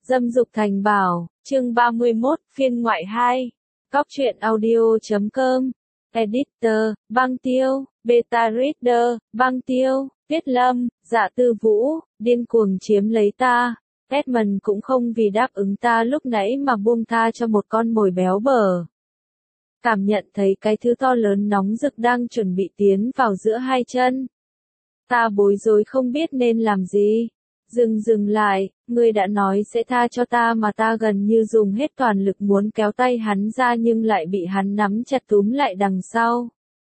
Dâm dục thành bảo, chương 31, phiên ngoại 2. Cóc truyện audio.com. Editor, Băng Tiêu, Beta Reader, Băng Tiêu, Tiết Lâm, Dạ Tư Vũ, điên cuồng chiếm lấy ta. Edmund cũng không vì đáp ứng ta lúc nãy mà buông tha cho một con mồi béo bở. Cảm nhận thấy cái thứ to lớn nóng rực đang chuẩn bị tiến vào giữa hai chân. Ta bối rối không biết nên làm gì. Dừng lại, ngươi đã nói sẽ tha cho ta mà ta gần như dùng hết toàn lực muốn kéo tay hắn ra nhưng lại bị hắn nắm chặt túm lại đằng sau.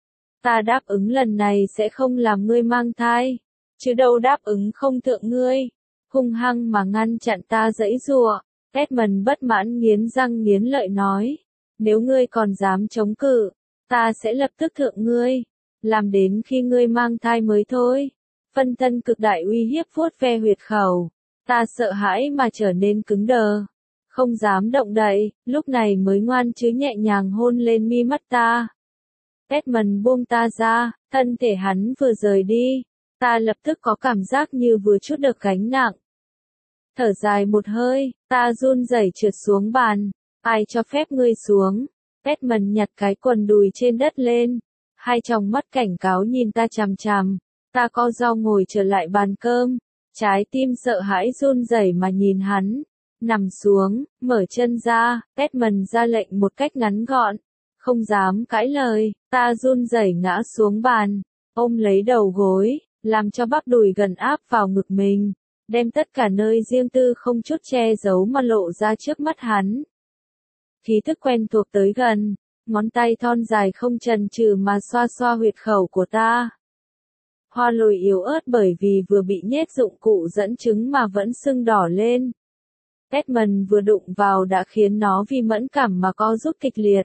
Ta đáp ứng lần này sẽ không làm ngươi mang thai, chứ đâu đáp ứng không thượng ngươi. Hung hăng mà ngăn chặn ta giãy giụa. Edmund bất mãn nghiến răng nghiến lợi nói, nếu ngươi còn dám chống cự, ta sẽ lập tức thượng ngươi, làm đến khi ngươi mang thai mới thôi. Phân thân cực đại uy hiếp vuốt ve huyệt khẩu, ta sợ hãi mà trở nên cứng đờ, không dám động đậy, lúc này mới ngoan chứ nhẹ nhàng hôn lên mi mắt ta. Edmund buông ta ra, thân thể hắn vừa rời đi, ta lập tức có cảm giác như vừa trút được gánh nặng. Thở dài một hơi, ta run rẩy trượt xuống bàn, ai cho phép ngươi xuống? Edmund nhặt cái quần đùi trên đất lên, hai tròng mắt cảnh cáo nhìn ta chằm chằm. Ta co ro ngồi trở lại bàn cơm, trái tim sợ hãi run rẩy mà nhìn hắn. Nằm xuống, mở chân ra, Edmund ra lệnh một cách ngắn gọn. Không dám cãi lời, ta run rẩy ngã xuống bàn, ôm lấy đầu gối, làm cho bắp đùi gần áp vào ngực mình, đem tất cả nơi riêng tư không chút che giấu mà lộ ra trước mắt hắn. Khí thức quen thuộc tới gần, ngón tay thon dài không chần chừ mà xoa xoa huyệt khẩu của ta. Hoa lồi yếu ớt bởi vì vừa bị nhét dụng cụ dẫn trứng mà vẫn sưng đỏ lên. Edmund vừa đụng vào đã khiến nó vì mẫn cảm mà co rút kịch liệt.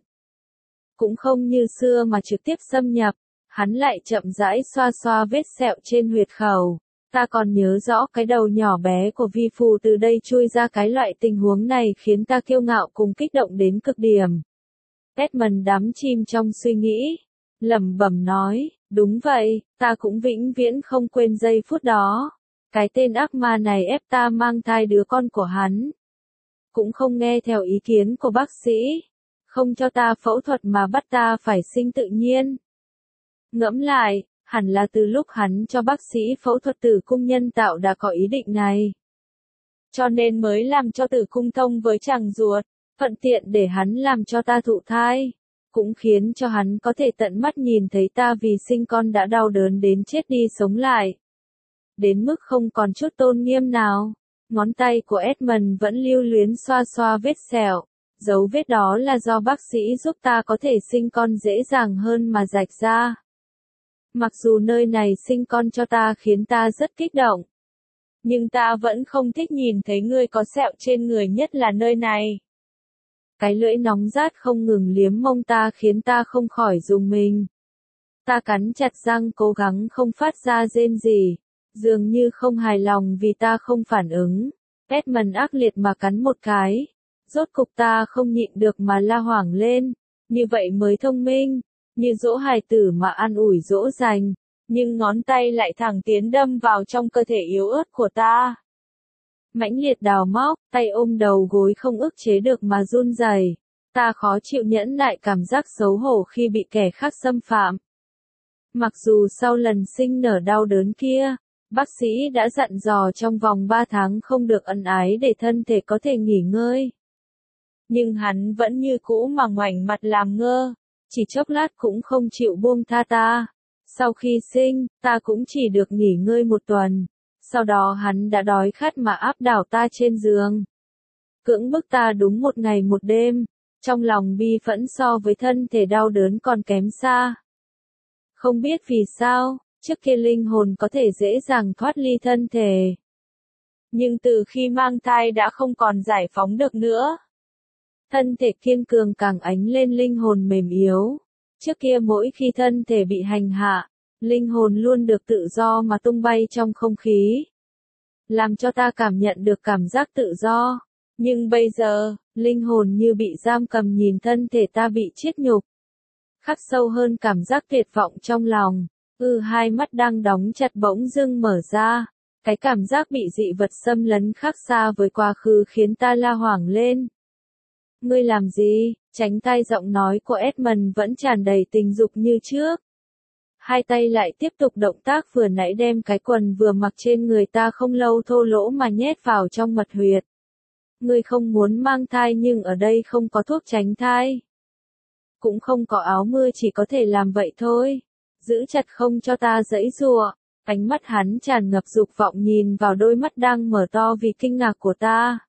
Cũng không như xưa mà trực tiếp xâm nhập, hắn lại chậm rãi xoa xoa vết sẹo trên huyệt khẩu. Ta còn nhớ rõ cái đầu nhỏ bé của vi phu từ đây chui ra, cái loại tình huống này khiến ta kiêu ngạo cùng kích động đến cực điểm. Edmund đắm chìm trong suy nghĩ, lẩm bẩm nói, đúng vậy, ta cũng vĩnh viễn không quên giây phút đó. Cái tên ác ma này ép ta mang thai đứa con của hắn. Cũng không nghe theo ý kiến của bác sĩ, không cho ta phẫu thuật mà bắt ta phải sinh tự nhiên. Ngẫm lại, hẳn là từ lúc hắn cho bác sĩ phẫu thuật tử cung nhân tạo đã có ý định này. Cho nên mới làm cho tử cung thông với chàng ruột, thuận tiện để hắn làm cho ta thụ thai. Cũng khiến cho hắn có thể tận mắt nhìn thấy ta vì sinh con đã đau đớn đến chết đi sống lại. Đến mức không còn chút tôn nghiêm nào, ngón tay của Edmund vẫn lưu luyến xoa xoa vết sẹo. Dấu vết đó là do bác sĩ giúp ta có thể sinh con dễ dàng hơn mà rạch ra. Mặc dù nơi này sinh con cho ta khiến ta rất kích động, nhưng ta vẫn không thích nhìn thấy ngươi có sẹo trên người, nhất là nơi này. Cái lưỡi nóng rát không ngừng liếm mông ta khiến ta không khỏi rùng mình. Ta cắn chặt răng cố gắng không phát ra rên rỉ, dường như không hài lòng vì ta không phản ứng. Edmund ác liệt mà cắn một cái. Rốt cục ta không nhịn được mà la hoảng lên, như vậy mới thông minh, như dỗ hài tử mà an ủi dỗ dành, nhưng ngón tay lại thẳng tiến đâm vào trong cơ thể yếu ớt của ta. Mãnh liệt đào móc, tay ôm đầu gối không ức chế được mà run rẩy. Ta khó chịu nhẫn nại cảm giác xấu hổ khi bị kẻ khác xâm phạm. Mặc dù sau lần sinh nở đau đớn kia, bác sĩ đã dặn dò trong vòng 3 tháng không được ân ái để thân thể có thể nghỉ ngơi. Nhưng hắn vẫn như cũ mà ngoảnh mặt làm ngơ, chỉ chốc lát cũng không chịu buông tha ta. Sau khi sinh, ta cũng chỉ được nghỉ ngơi 1 tuần. Sau đó hắn đã đói khát mà áp đảo ta trên giường. Cưỡng bức ta đúng 1 ngày 1 đêm, trong lòng bi phẫn so với thân thể đau đớn còn kém xa. Không biết vì sao, trước kia linh hồn có thể dễ dàng thoát ly thân thể. Nhưng từ khi mang thai đã không còn giải phóng được nữa. Thân thể kiên cường càng ánh lên linh hồn mềm yếu. Trước kia mỗi khi thân thể bị hành hạ, linh hồn luôn được tự do mà tung bay trong không khí, làm cho ta cảm nhận được cảm giác tự do. Nhưng bây giờ, linh hồn như bị giam cầm nhìn thân thể ta bị chiết nhục. Khắc sâu hơn cảm giác tuyệt vọng trong lòng, hai mắt đang đóng chặt bỗng dưng mở ra, Cái cảm giác bị dị vật xâm lấn khác xa với quá khứ khiến ta la hoảng lên. Ngươi làm gì? Tránh tai giọng nói của Edmund vẫn tràn đầy tình dục như trước. Hai tay lại tiếp tục động tác vừa nãy đem cái quần vừa mặc trên người ta không lâu thô lỗ mà nhét vào trong mật huyệt. Ngươi không muốn mang thai nhưng ở đây không có thuốc tránh thai. Cũng không có áo mưa chỉ có thể làm vậy thôi. Giữ chặt không cho ta giãy giụa. Ánh mắt hắn tràn ngập dục vọng nhìn vào đôi mắt đang mở to vì kinh ngạc của ta.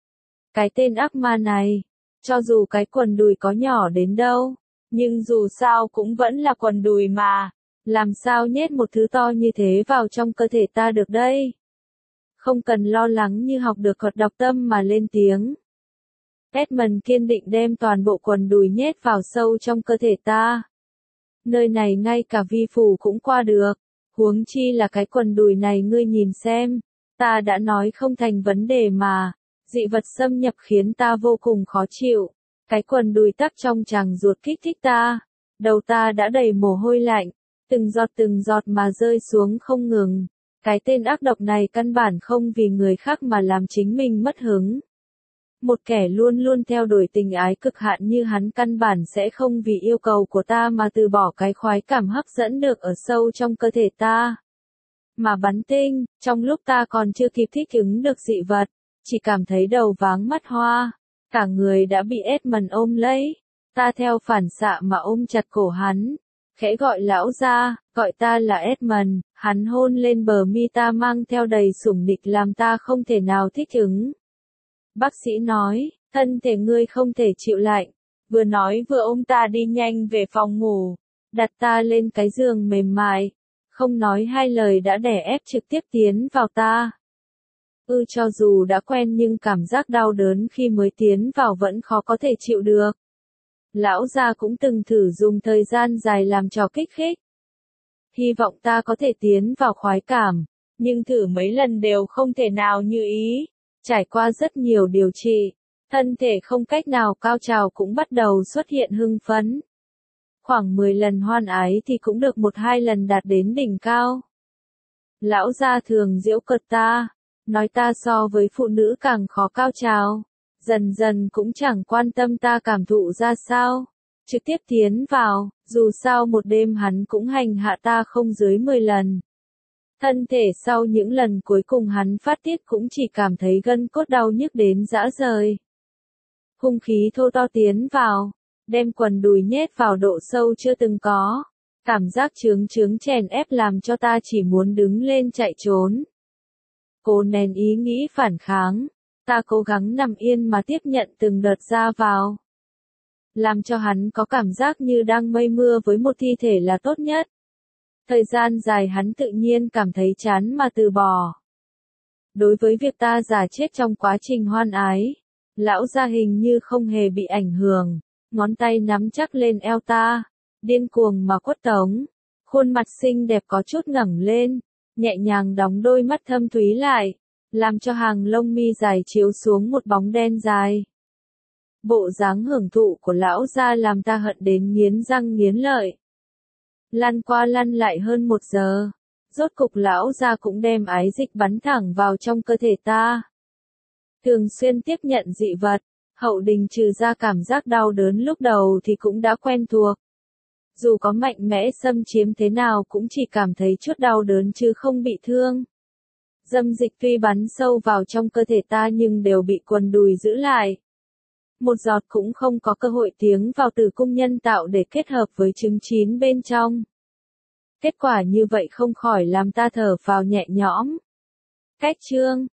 Cái tên ác ma này, cho dù cái quần đùi có nhỏ đến đâu, nhưng dù sao cũng vẫn là quần đùi mà. Làm sao nhét một thứ to như thế vào trong cơ thể ta được đây? Không cần lo lắng như học được thuật đọc tâm mà lên tiếng. Edmund kiên định đem toàn bộ quần đùi nhét vào sâu trong cơ thể ta. Nơi này ngay cả vi phủ cũng qua được. Huống chi là cái quần đùi này ngươi nhìn xem. Ta đã nói không thành vấn đề mà. Dị vật xâm nhập khiến ta vô cùng khó chịu. Cái quần đùi tắc trong tràng ruột kích thích ta. Đầu ta đã đầy mồ hôi lạnh. Từng giọt mà rơi xuống không ngừng. Cái tên ác độc này căn bản không vì người khác mà làm chính mình mất hứng. Một kẻ luôn luôn theo đuổi tình ái cực hạn như hắn căn bản sẽ không vì yêu cầu của ta mà từ bỏ cái khoái cảm hấp dẫn được ở sâu trong cơ thể ta. Mà bắn tinh, trong lúc ta còn chưa kịp thích ứng được dị vật, chỉ cảm thấy đầu váng mắt hoa, cả người đã bị Edmund ôm lấy. Ta theo phản xạ mà ôm chặt cổ hắn, khẽ gọi lão ra, gọi ta là Edmund, hắn hôn lên bờ mi ta mang theo đầy sủng nịch làm ta không thể nào thích ứng. Bác sĩ nói, thân thể ngươi không thể chịu lạnh, vừa nói vừa ôm ta đi nhanh về phòng ngủ, đặt ta lên cái giường mềm mại, không nói hai lời đã đè ép trực tiếp tiến vào ta. Cho dù đã quen nhưng cảm giác đau đớn khi mới tiến vào vẫn khó có thể chịu được. Lão gia cũng từng thử dùng thời gian dài làm trò kích thích. Hy vọng ta có thể tiến vào khoái cảm, nhưng thử mấy lần đều không thể nào như ý. Trải qua rất nhiều điều trị, thân thể không cách nào cao trào cũng bắt đầu xuất hiện hưng phấn. Khoảng 10 lần hoan ái thì cũng được 1-2 lần đạt đến đỉnh cao. Lão gia thường giễu cợt ta, nói ta so với phụ nữ càng khó cao trào. Dần dần cũng chẳng quan tâm ta cảm thụ ra sao. Trực tiếp tiến vào, dù sao một đêm hắn cũng hành hạ ta không dưới 10 lần. Thân thể sau những lần cuối cùng hắn phát tiết cũng chỉ cảm thấy gân cốt đau nhức đến rã rời. Hung khí thô to tiến vào, đem quần đùi nhét vào độ sâu chưa từng có. Cảm giác chướng chèn ép làm cho ta chỉ muốn đứng lên chạy trốn. Cố nén ý nghĩ phản kháng, ta cố gắng nằm yên mà tiếp nhận từng đợt ra vào. Làm cho hắn có cảm giác như đang mây mưa với một thi thể là tốt nhất. Thời gian dài hắn tự nhiên cảm thấy chán mà từ bỏ. Đối với việc ta giả chết trong quá trình hoan ái, lão gia hình như không hề bị ảnh hưởng, ngón tay nắm chắc lên eo ta, điên cuồng mà quất tống, khuôn mặt xinh đẹp có chút ngẩng lên, nhẹ nhàng đóng đôi mắt thâm thúy lại, làm cho hàng lông mi dài chiếu xuống một bóng đen dài. Bộ dáng hưởng thụ của lão gia làm ta hận đến nghiến răng nghiến lợi. Lăn qua lăn lại hơn 1 giờ, rốt cục lão gia cũng đem ái dịch bắn thẳng vào trong cơ thể ta. Thường xuyên tiếp nhận dị vật, Hậu Đình trừ ra cảm giác đau đớn lúc đầu thì cũng đã quen thuộc. Dù có mạnh mẽ xâm chiếm thế nào cũng chỉ cảm thấy chút đau đớn chứ không bị thương. Dâm dịch tuy bắn sâu vào trong cơ thể ta nhưng đều bị quần đùi giữ lại. Một giọt cũng không có cơ hội tiến vào tử cung nhân tạo để kết hợp với trứng chín bên trong. Kết quả như vậy không khỏi làm ta thở phào nhẹ nhõm. Cách chương